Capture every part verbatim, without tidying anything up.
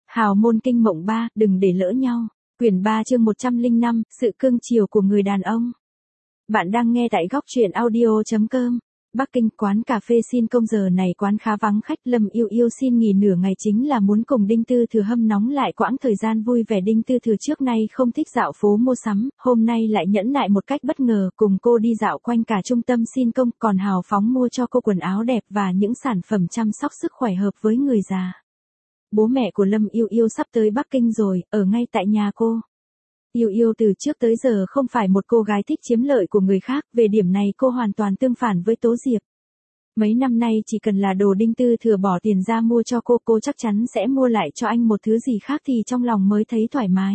Hào môn kinh mộng ba, đừng để lỡ nhau. Quyển ba chương một trăm lẻ năm, sự cương chiều của người đàn ông. Bạn đang nghe tại góc truyện audio chấm com. Bắc Kinh, quán cà phê xin công giờ này quán khá vắng khách. Lâm Yêu Yêu xin nghỉ nửa ngày chính là muốn cùng Đinh Tư Thừa hâm nóng lại quãng thời gian vui vẻ. Đinh Tư Thừa trước nay không thích dạo phố mua sắm, hôm nay lại nhẫn nại một cách bất ngờ cùng cô đi dạo quanh cả trung tâm xin công, còn hào phóng mua cho cô quần áo đẹp và những sản phẩm chăm sóc sức khỏe hợp với người già. Bố mẹ của Lâm Yêu Yêu sắp tới Bắc Kinh rồi, ở ngay tại nhà cô. Yêu Yêu từ trước tới giờ không phải một cô gái thích chiếm lợi của người khác, về điểm này cô hoàn toàn tương phản với Tố Diệp. Mấy năm nay chỉ cần là đồ Đinh Tư Thừa bỏ tiền ra mua cho cô, cô chắc chắn sẽ mua lại cho anh một thứ gì khác thì trong lòng mới thấy thoải mái.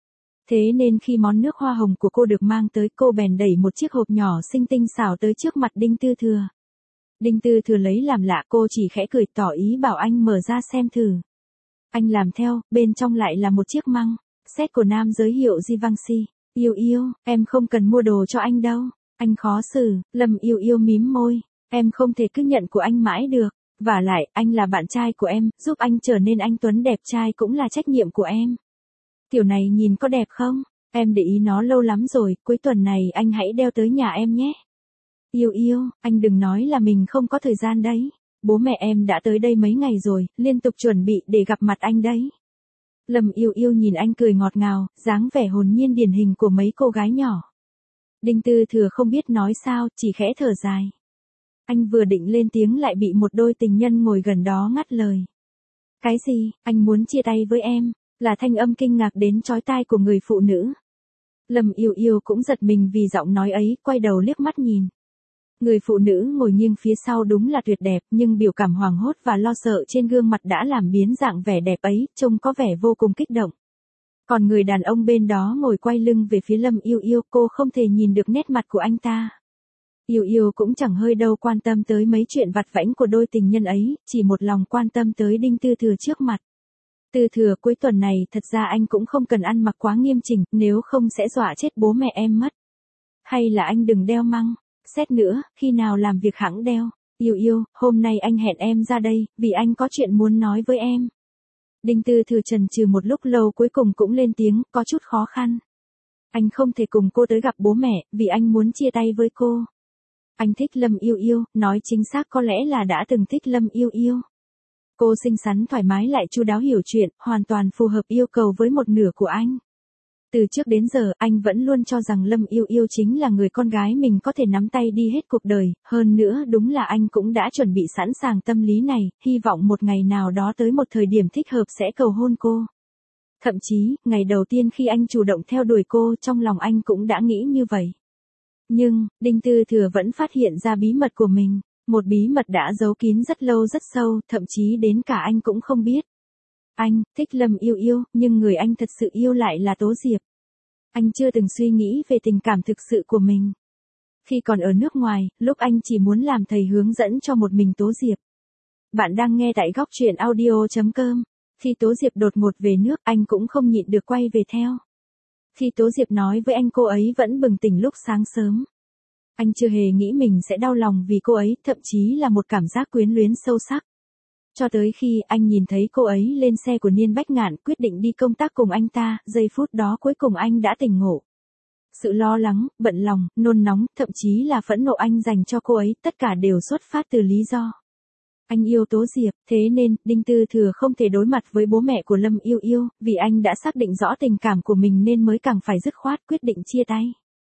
Thế nên khi món nước hoa hồng của cô được mang tới, cô bèn đẩy một chiếc hộp nhỏ xinh tinh xảo tới trước mặt Đinh Tư Thừa. Đinh Tư Thừa lấy làm lạ, cô chỉ khẽ cười tỏ ý bảo anh mở ra xem thử. Anh làm theo, bên trong lại là một chiếc măng, set của nam giới hiệu Givenchy. Yêu Yêu, em không cần mua đồ cho anh đâu. Anh khó xử. Lâm Yêu Yêu mím môi. Em không thể cứ nhận của anh mãi được. Vả lại, anh là bạn trai của em, giúp anh trở nên anh tuấn đẹp trai cũng là trách nhiệm của em. Kiểu này nhìn có đẹp không? Em để ý nó lâu lắm rồi, cuối tuần này anh hãy đeo tới nhà em nhé. Yêu Yêu, anh đừng nói là mình không có thời gian đấy. Bố mẹ em đã tới đây mấy ngày rồi, liên tục chuẩn bị để gặp mặt anh đấy. Lâm Yêu Yêu nhìn anh cười ngọt ngào, dáng vẻ hồn nhiên điển hình của mấy cô gái nhỏ. Đinh Tư Thừa không biết nói sao, chỉ khẽ thở dài. Anh vừa định lên tiếng lại bị một đôi tình nhân ngồi gần đó ngắt lời. Cái gì, anh muốn chia tay với em? Là thanh âm kinh ngạc đến chói tai của người phụ nữ. Lâm Yêu Yêu cũng giật mình vì giọng nói ấy, quay đầu liếc mắt nhìn. Người phụ nữ ngồi nghiêng phía sau đúng là tuyệt đẹp, nhưng biểu cảm hoảng hốt và lo sợ trên gương mặt đã làm biến dạng vẻ đẹp ấy, trông có vẻ vô cùng kích động. Còn người đàn ông bên đó ngồi quay lưng về phía Lâm Yêu Yêu, cô không thể nhìn được nét mặt của anh ta. Yêu Yêu cũng chẳng hơi đâu quan tâm tới mấy chuyện vặt vãnh của đôi tình nhân ấy, chỉ một lòng quan tâm tới Đinh Tư Thừa trước mặt. Tư Thừa, cuối tuần này thật ra anh cũng không cần ăn mặc quá nghiêm chỉnh, nếu không sẽ dọa chết bố mẹ em mất. Hay là anh đừng đeo măng. Xét nữa, khi nào làm việc hẵng đeo. Yêu Yêu, hôm nay anh hẹn em ra đây, vì anh có chuyện muốn nói với em. Đinh Tư Thừa chần chừ một lúc lâu cuối cùng cũng lên tiếng, có chút khó khăn. Anh không thể cùng cô tới gặp bố mẹ, vì anh muốn chia tay với cô. Anh thích Lâm Yêu Yêu, nói chính xác có lẽ là đã từng thích Lâm Yêu Yêu. Cô xinh xắn thoải mái lại chu đáo hiểu chuyện, hoàn toàn phù hợp yêu cầu với một nửa của anh. Từ trước đến giờ, anh vẫn luôn cho rằng Lâm Yêu Yêu chính là người con gái mình có thể nắm tay đi hết cuộc đời, hơn nữa đúng là anh cũng đã chuẩn bị sẵn sàng tâm lý này, hy vọng một ngày nào đó tới một thời điểm thích hợp sẽ cầu hôn cô. Thậm chí, ngày đầu tiên khi anh chủ động theo đuổi cô, trong lòng anh cũng đã nghĩ như vậy. Nhưng, Đinh Tư Thừa vẫn phát hiện ra bí mật của mình, một bí mật đã giấu kín rất lâu rất sâu, thậm chí đến cả anh cũng không biết. Anh thích Lâm Yêu Yêu, nhưng người anh thật sự yêu lại là Tố Diệp. Anh chưa từng suy nghĩ về tình cảm thực sự của mình. Khi còn ở nước ngoài, lúc anh chỉ muốn làm thầy hướng dẫn cho một mình Tố Diệp. Bạn đang nghe tại góc truyện audio chấm com. Khi Tố Diệp đột ngột về nước, anh cũng không nhịn được quay về theo. Khi Tố Diệp nói với anh cô ấy vẫn bừng tỉnh lúc sáng sớm. Anh chưa hề nghĩ mình sẽ đau lòng vì cô ấy, thậm chí là một cảm giác quyến luyến sâu sắc. Cho tới khi anh nhìn thấy cô ấy lên xe của Niên Bách Ngạn quyết định đi công tác cùng anh ta, giây phút đó cuối cùng anh đã tỉnh ngộ. Sự lo lắng, bận lòng, nôn nóng, thậm chí là phẫn nộ anh dành cho cô ấy, tất cả đều xuất phát từ lý do. Anh yêu Tố Diệp, thế nên, Đinh Tư Thừa không thể đối mặt với bố mẹ của Lâm Yêu Yêu, vì anh đã xác định rõ tình cảm của mình nên mới càng phải dứt khoát quyết định chia tay.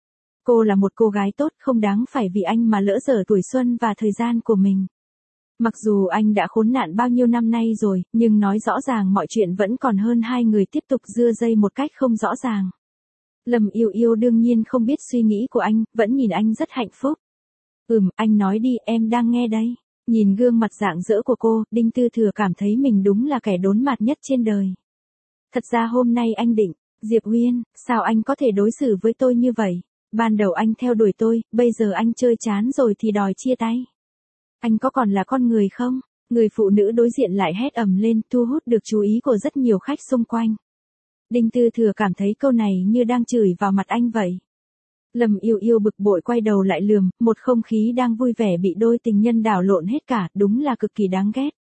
Cô là một cô gái tốt, không đáng phải vì anh mà lỡ dở tuổi xuân và thời gian của mình. Mặc dù anh đã khốn nạn bao nhiêu năm nay rồi, nhưng nói rõ ràng mọi chuyện vẫn còn hơn hai người tiếp tục dưa dây một cách không rõ ràng. Lâm Yêu Yêu đương nhiên không biết suy nghĩ của anh, vẫn nhìn anh rất hạnh phúc. Ừm, anh nói đi, em đang nghe đây. Nhìn gương mặt rạng rỡ của cô, Đinh Tư Thừa cảm thấy mình đúng là kẻ đốn mặt nhất trên đời. Thật ra hôm nay anh định, Diệp Uyên, sao anh có thể đối xử với tôi như vậy? Ban đầu anh theo đuổi tôi, bây giờ anh chơi chán rồi thì đòi chia tay. Anh có còn là con người không? Người phụ nữ đối diện lại hét ầm lên, thu hút được chú ý của rất nhiều khách xung quanh. Đinh Tư Thừa cảm thấy câu này như đang chửi vào mặt anh vậy. Lâm Yêu Yêu bực bội quay đầu lại lườm, một không khí đang vui vẻ bị đôi tình nhân đảo lộn hết cả, đúng là cực kỳ đáng ghét.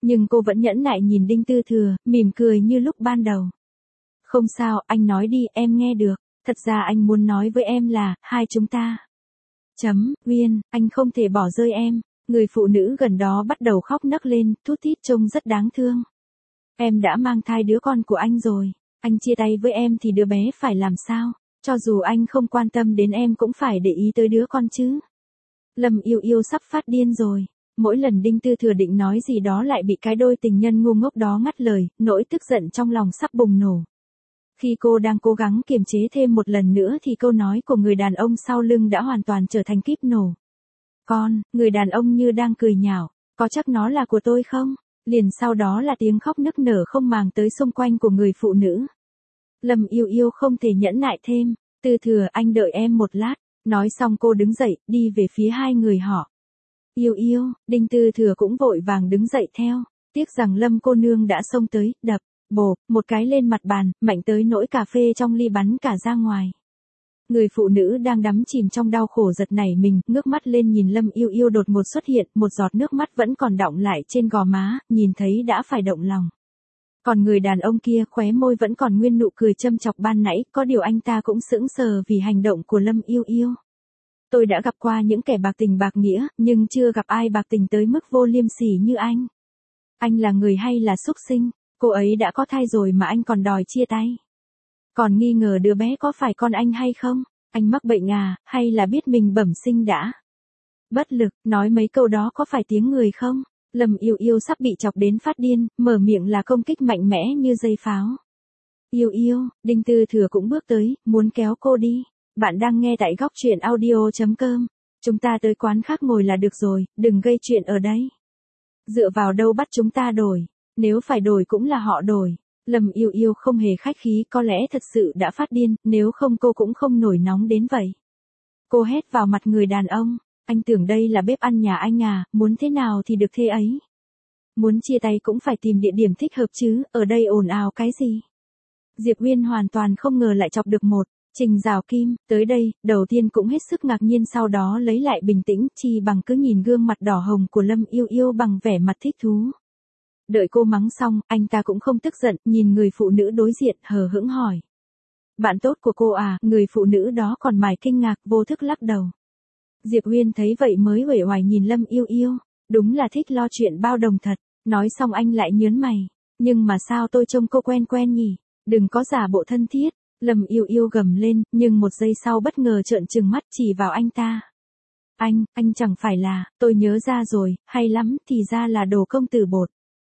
Nhưng cô vẫn nhẫn nại nhìn Đinh Tư Thừa, mỉm cười như lúc ban đầu. Không sao, anh nói đi, em nghe được. Thật ra anh muốn nói với em là, hai chúng ta. Chấm, Uyên, anh không thể bỏ rơi em. Người phụ nữ gần đó bắt đầu khóc nấc lên, thút thít trông rất đáng thương. Em đã mang thai đứa con của anh rồi. Anh chia tay với em thì đứa bé phải làm sao? Cho dù anh không quan tâm đến em cũng phải để ý tới đứa con chứ. Lâm Yêu Yêu sắp phát điên rồi. Mỗi lần Đinh Tư Thừa định nói gì đó lại bị cái đôi tình nhân ngu ngốc đó ngắt lời, nỗi tức giận trong lòng sắp bùng nổ. Khi cô đang cố gắng kiềm chế thêm một lần nữa thì câu nói của người đàn ông sau lưng đã hoàn toàn trở thành kíp nổ. Con, người đàn ông như đang cười nhạo, có chắc nó là của tôi không? Liền sau đó là tiếng khóc nức nở không màng tới xung quanh của người phụ nữ. Lâm Yêu Yêu không thể nhẫn nại thêm, Tư Thừa anh đợi em một lát, nói xong cô đứng dậy, đi về phía hai người họ. Yêu Yêu, Đinh Tư Thừa cũng vội vàng đứng dậy theo, tiếc rằng Lâm cô nương đã xông tới, đập, bộp, một cái lên mặt bàn, mạnh tới nỗi cà phê trong ly bắn cả ra ngoài. Người phụ nữ đang đắm chìm trong đau khổ giật nảy mình, ngước mắt lên nhìn Lâm Yêu Yêu đột ngột xuất hiện, một giọt nước mắt vẫn còn đọng lại trên gò má, nhìn thấy đã phải động lòng. Còn người đàn ông kia khóe môi vẫn còn nguyên nụ cười châm chọc ban nãy, có điều anh ta cũng sững sờ vì hành động của Lâm Yêu Yêu. Tôi đã gặp qua những kẻ bạc tình bạc nghĩa, nhưng chưa gặp ai bạc tình tới mức vô liêm sỉ như anh. Anh là người hay là súc sinh? Cô ấy đã có thai rồi mà anh còn đòi chia tay. Còn nghi ngờ đứa bé có phải con anh hay không? Anh mắc bệnh à, hay là biết mình bẩm sinh đã? Bất lực, nói mấy câu đó có phải tiếng người không? Lâm Yêu Yêu sắp bị chọc đến phát điên, mở miệng là công kích mạnh mẽ như dây pháo. Yêu Yêu, Đinh Tư Thừa cũng bước tới, muốn kéo cô đi. Bạn đang nghe tại góc truyện audio chấm com. Chúng ta tới quán khác ngồi là được rồi, đừng gây chuyện ở đây. Dựa vào đâu bắt chúng ta đổi? Nếu phải đổi cũng là họ đổi. Lâm Yêu Yêu không hề khách khí, có lẽ thật sự đã phát điên, nếu không cô cũng không nổi nóng đến vậy. Cô hét vào mặt người đàn ông, anh tưởng đây là bếp ăn nhà anh à, muốn thế nào thì được thế ấy. Muốn chia tay cũng phải tìm địa điểm thích hợp chứ, ở đây ồn ào cái gì. Diệp Uyên hoàn toàn không ngờ lại chọc được một Trình Giảo Kim, tới đây, đầu tiên cũng hết sức ngạc nhiên, sau đó lấy lại bình tĩnh, chi bằng cứ nhìn gương mặt đỏ hồng của Lâm Yêu Yêu bằng vẻ mặt thích thú. Đợi cô mắng xong, anh ta cũng không tức giận, nhìn người phụ nữ đối diện, hờ hững hỏi. Bạn tốt của cô à? Người phụ nữ đó còn mải kinh ngạc, vô thức lắc đầu. Diệp Uyên thấy vậy mới uể oải nhìn Lâm Yêu Yêu, đúng là thích lo chuyện bao đồng thật. Nói xong anh lại nhớn mày, nhưng mà sao tôi trông cô quen quen nhỉ? Đừng có giả bộ thân thiết. Lâm Yêu Yêu gầm lên, nhưng một giây sau bất ngờ trợn trừng mắt chỉ vào anh ta. Anh, anh chẳng phải là, tôi nhớ ra rồi, hay lắm, thì ra là đồ công tử bột.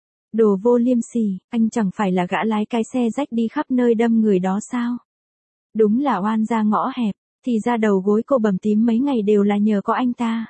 Đồ vô liêm sỉ, anh chẳng phải là gã lái cái xe rách đi khắp nơi đâm người đó sao? Đúng là oan ra ngõ hẹp, thì ra đầu gối cô bầm tím mấy ngày đều là nhờ có anh ta.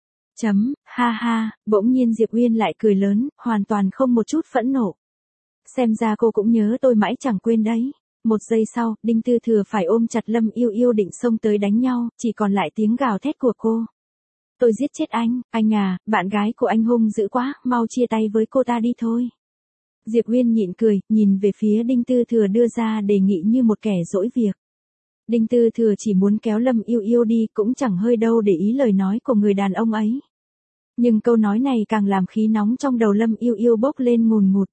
Chấm, ha ha, bỗng nhiên Diệp Uyên lại cười lớn, hoàn toàn không một chút phẫn nộ. Xem ra cô cũng nhớ tôi mãi chẳng quên đấy. Một giây sau, Đinh Tư Thừa phải ôm chặt Lâm Yêu Yêu định xông tới đánh nhau, chỉ còn lại tiếng gào thét của cô. Tôi giết chết anh, anh à, bạn gái của anh hung dữ quá, mau chia tay với cô ta đi thôi. Diệp Uyên nhịn cười, nhìn về phía Đinh Tư Thừa đưa ra đề nghị như một kẻ dỗi việc. Đinh Tư Thừa chỉ muốn kéo Lâm Yêu Yêu đi, cũng chẳng hơi đâu để ý lời nói của người đàn ông ấy. Nhưng câu nói này càng làm khí nóng trong đầu Lâm Yêu Yêu bốc lên ngùn ngụt.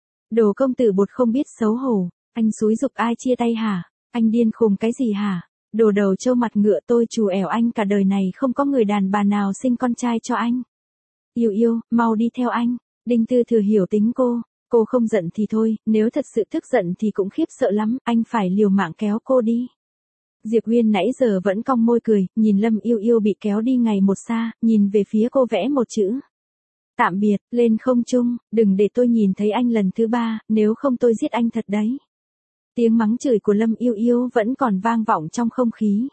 Đồ công tử bột không biết xấu hổ, anh xúi giục ai chia tay hả? Anh điên khùng cái gì hả? Đồ đầu trâu mặt ngựa, tôi trù ẻo anh cả đời này không có người đàn bà nào sinh con trai cho anh. Yêu Yêu, mau đi theo anh. Đinh Tư Thừa hiểu tính cô, cô không giận thì thôi, nếu thật sự tức giận thì cũng khiếp sợ lắm, anh phải liều mạng kéo cô đi. Diệp Uyên nãy giờ vẫn cong môi cười, nhìn Lâm Yêu Yêu bị kéo đi ngày một xa, nhìn về phía cô vẽ một chữ. Tạm biệt, lên không trung, đừng để tôi nhìn thấy anh lần thứ ba, nếu không tôi giết anh thật đấy. Tiếng mắng chửi của Lâm Yêu Yêu vẫn còn vang vọng trong không khí.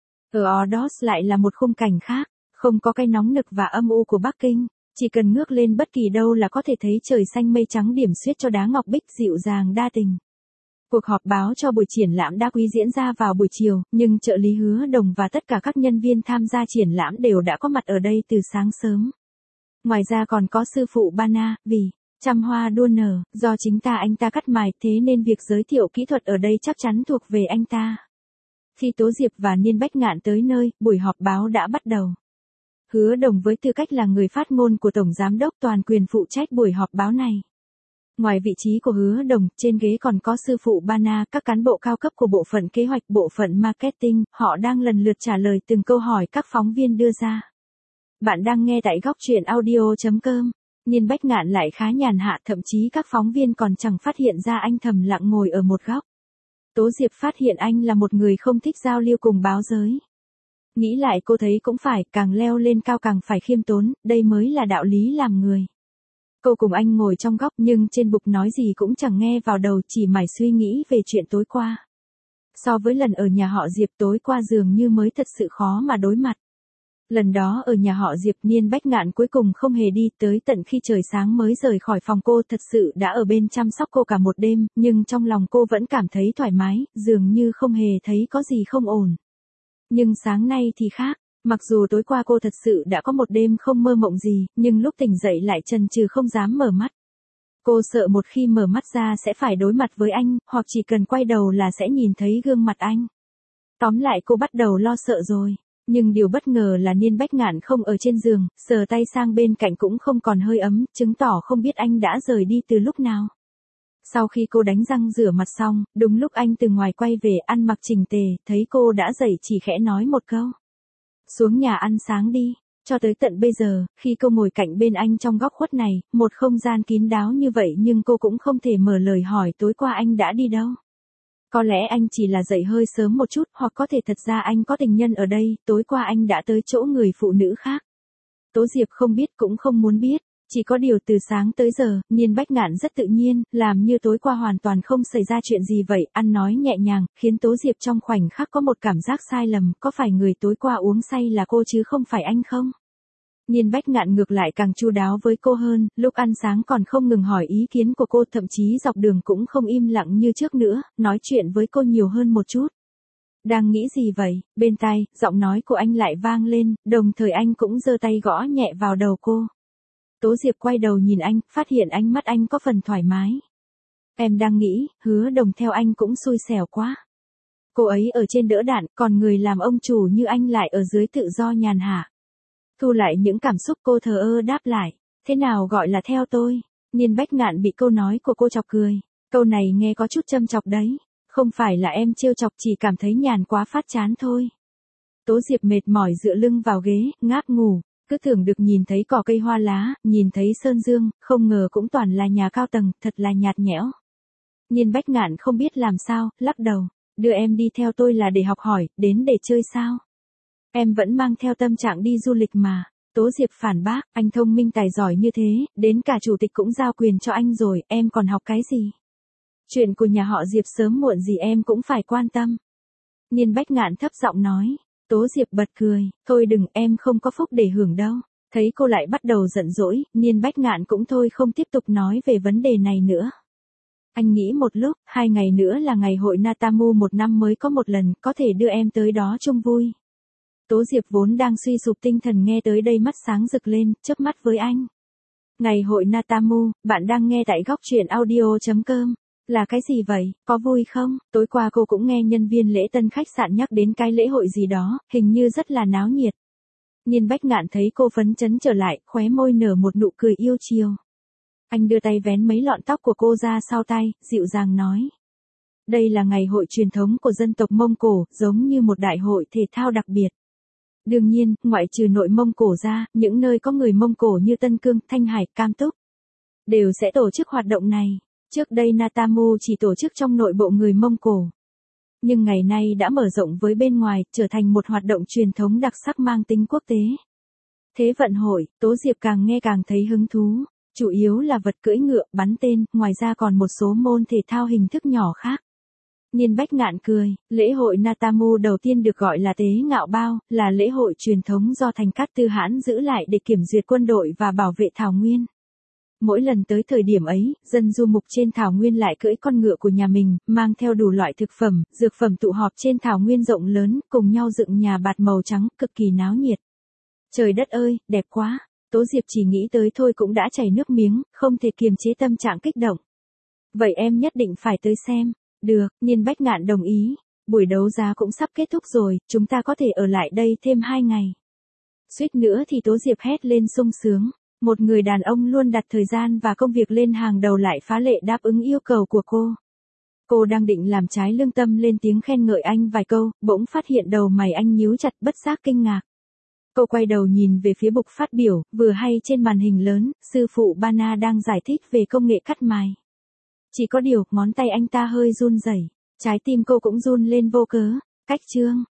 Ở Ordos lại là một khung cảnh khác, không có cái nóng nực và âm u của Bắc Kinh, chỉ cần ngước lên bất kỳ đâu là có thể thấy trời xanh mây trắng điểm xuyết cho đá ngọc bích dịu dàng đa tình. Cuộc họp báo cho buổi triển lãm đá quý diễn ra vào buổi chiều, nhưng trợ lý Hứa Đồng và tất cả các nhân viên tham gia triển lãm đều đã có mặt ở đây từ sáng sớm. Ngoài ra còn có sư phụ Bana, vì trăm hoa đua nở, do chính ta anh ta cắt mài, thế nên việc giới thiệu kỹ thuật ở đây chắc chắn thuộc về anh ta. Khi Tố Diệp và Niên Bách Ngạn tới nơi, buổi họp báo đã bắt đầu. Hứa Đồng với tư cách là người phát ngôn của Tổng Giám đốc toàn quyền phụ trách buổi họp báo này. Ngoài vị trí của Hứa Đồng, trên ghế còn có sư phụ Bana, các cán bộ cao cấp của bộ phận kế hoạch, bộ phận marketing, họ đang lần lượt trả lời từng câu hỏi các phóng viên đưa ra. Bạn đang nghe tại góc truyện audio chấm com. Niên Bách Ngạn lại khá nhàn hạ, thậm chí các phóng viên còn chẳng phát hiện ra anh thầm lặng ngồi ở một góc. Tố Diệp phát hiện anh là một người không thích giao lưu cùng báo giới. Nghĩ lại cô thấy cũng phải, càng leo lên cao càng phải khiêm tốn, đây mới là đạo lý làm người. Cô cùng anh ngồi trong góc nhưng trên bục nói gì cũng chẳng nghe vào đầu, chỉ mải suy nghĩ về chuyện tối qua. So với lần ở nhà họ Diệp tối qua dường như mới thật sự khó mà đối mặt. Lần đó ở nhà họ Diệp, Niên Bách Ngạn cuối cùng không hề đi, tới tận khi trời sáng mới rời khỏi phòng. Cô thật sự đã ở bên chăm sóc cô cả một đêm, nhưng trong lòng cô vẫn cảm thấy thoải mái, dường như không hề thấy có gì không ổn. Nhưng sáng nay thì khác, mặc dù tối qua cô thật sự đã có một đêm không mơ mộng gì, nhưng lúc tỉnh dậy lại chần chừ không dám mở mắt. Cô sợ một khi mở mắt ra sẽ phải đối mặt với anh, hoặc chỉ cần quay đầu là sẽ nhìn thấy gương mặt anh. Tóm lại cô bắt đầu lo sợ rồi. Nhưng điều bất ngờ là Niên Bách Ngạn không ở trên giường, sờ tay sang bên cạnh cũng không còn hơi ấm, chứng tỏ không biết anh đã rời đi từ lúc nào. Sau khi cô đánh răng rửa mặt xong, đúng lúc anh từ ngoài quay về, ăn mặc chỉnh tề, thấy cô đã dậy chỉ khẽ nói một câu. Xuống nhà ăn sáng đi. Cho tới tận bây giờ, khi cô ngồi cạnh bên anh trong góc khuất này, một không gian kín đáo như vậy nhưng cô cũng không thể mở lời hỏi tối qua anh đã đi đâu. Có lẽ anh chỉ là dậy hơi sớm một chút, hoặc có thể thật ra anh có tình nhân ở đây, tối qua anh đã tới chỗ người phụ nữ khác. Tố Diệp không biết cũng không muốn biết, chỉ có điều từ sáng tới giờ, Niên Bách Ngạn rất tự nhiên, làm như tối qua hoàn toàn không xảy ra chuyện gì vậy, ăn nói nhẹ nhàng, khiến Tố Diệp trong khoảnh khắc có một cảm giác sai lầm, có phải người tối qua uống say là cô chứ không phải anh không? Niên Bách Ngạn ngược lại càng chu đáo với cô hơn, lúc ăn sáng còn không ngừng hỏi ý kiến của cô, thậm chí dọc đường cũng không im lặng như trước nữa, nói chuyện với cô nhiều hơn một chút. Đang nghĩ gì vậy? Bên tai, giọng nói của anh lại vang lên, đồng thời anh cũng giơ tay gõ nhẹ vào đầu cô. Tố Diệp quay đầu nhìn anh, phát hiện ánh mắt anh có phần thoải mái. Em đang nghĩ, Hứa Đồng theo anh cũng xui xẻo quá. Cô ấy ở trên đỡ đạn, còn người làm ông chủ như anh lại ở dưới tự do nhàn hạ. Thu lại những cảm xúc cô thờ ơ đáp lại, thế nào gọi là theo tôi? Niên Bách Ngạn bị câu nói của cô chọc cười. Câu này nghe có chút châm chọc đấy. Không phải là em trêu chọc, chỉ cảm thấy nhàn quá phát chán thôi. Tố Diệp mệt mỏi dựa lưng vào ghế, ngáp ngủ. Cứ tưởng được nhìn thấy cỏ cây hoa lá, nhìn thấy sơn dương, không ngờ cũng toàn là nhà cao tầng, thật là nhạt nhẽo. Niên Bách Ngạn không biết làm sao, lắc đầu. Đưa em đi theo tôi là để học hỏi, đến để chơi sao? Em vẫn mang theo tâm trạng đi du lịch mà. Tố Diệp phản bác, anh thông minh tài giỏi như thế, đến cả chủ tịch cũng giao quyền cho anh rồi, em còn học cái gì? Chuyện của nhà họ Diệp sớm muộn gì em cũng phải quan tâm. Niên Bách Ngạn thấp giọng nói. Tố Diệp bật cười, thôi đừng, em không có phúc để hưởng đâu. Thấy cô lại bắt đầu giận dỗi, Niên Bách Ngạn cũng thôi không tiếp tục nói về vấn đề này nữa. Anh nghĩ một lúc, hai ngày nữa là ngày hội Natamu, một năm mới có một lần, có thể đưa em tới đó chung vui. Tố Diệp vốn đang suy sụp tinh thần nghe tới đây mắt sáng rực lên, chớp mắt với anh. Ngày hội Natamu, bạn đang nghe tại góc truyện audio chấm com. Là cái gì vậy, có vui không? Tối qua cô cũng nghe nhân viên lễ tân khách sạn nhắc đến cái lễ hội gì đó, hình như rất là náo nhiệt. Niên Bách Ngạn thấy cô phấn chấn trở lại, khóe môi nở một nụ cười yêu chiều. Anh đưa tay vén mấy lọn tóc của cô ra sau tay, dịu dàng nói. Đây là ngày hội truyền thống của dân tộc Mông Cổ, giống như một đại hội thể thao đặc biệt. Đương nhiên, ngoại trừ nội Mông Cổ ra, những nơi có người Mông Cổ như Tân Cương, Thanh Hải, Cam Túc đều sẽ tổ chức hoạt động này. Trước đây Natamu chỉ tổ chức trong nội bộ người Mông Cổ. Nhưng ngày nay đã mở rộng với bên ngoài, trở thành một hoạt động truyền thống đặc sắc mang tính quốc tế. Thế vận hội, Tố Diệp càng nghe càng thấy hứng thú. Chủ yếu là vật cưỡi ngựa, bắn tên, ngoài ra còn một số môn thể thao hình thức nhỏ khác. Niên Bách Ngạn cười, lễ hội Natamu đầu tiên được gọi là Tế Ngạo Bao, là lễ hội truyền thống do Thành Cát Tư Hãn giữ lại để kiểm duyệt quân đội và bảo vệ thảo nguyên. Mỗi lần tới thời điểm ấy, dân du mục trên thảo nguyên lại cưỡi con ngựa của nhà mình, mang theo đủ loại thực phẩm, dược phẩm tụ họp trên thảo nguyên rộng lớn, cùng nhau dựng nhà bạt màu trắng, cực kỳ náo nhiệt. Trời đất ơi, đẹp quá! Tố Diệp chỉ nghĩ tới thôi cũng đã chảy nước miếng, không thể kiềm chế tâm trạng kích động. Vậy em nhất định phải tới xem. Được, Niên Bách Ngạn đồng ý. Buổi đấu giá cũng sắp kết thúc rồi, chúng ta có thể ở lại đây thêm hai ngày. Suýt nữa thì Tố Diệp hét lên sung sướng. Một người đàn ông luôn đặt thời gian và công việc lên hàng đầu lại phá lệ đáp ứng yêu cầu của cô. Cô đang định làm trái lương tâm lên tiếng khen ngợi anh vài câu, bỗng phát hiện đầu mày anh nhíu chặt bất giác kinh ngạc. Cô quay đầu nhìn về phía bục phát biểu, vừa hay trên màn hình lớn, sư phụ Bana đang giải thích về công nghệ cắt mài. Chỉ có điều, ngón tay anh ta hơi run rẩy, trái tim cô cũng run lên vô cớ. Cách chương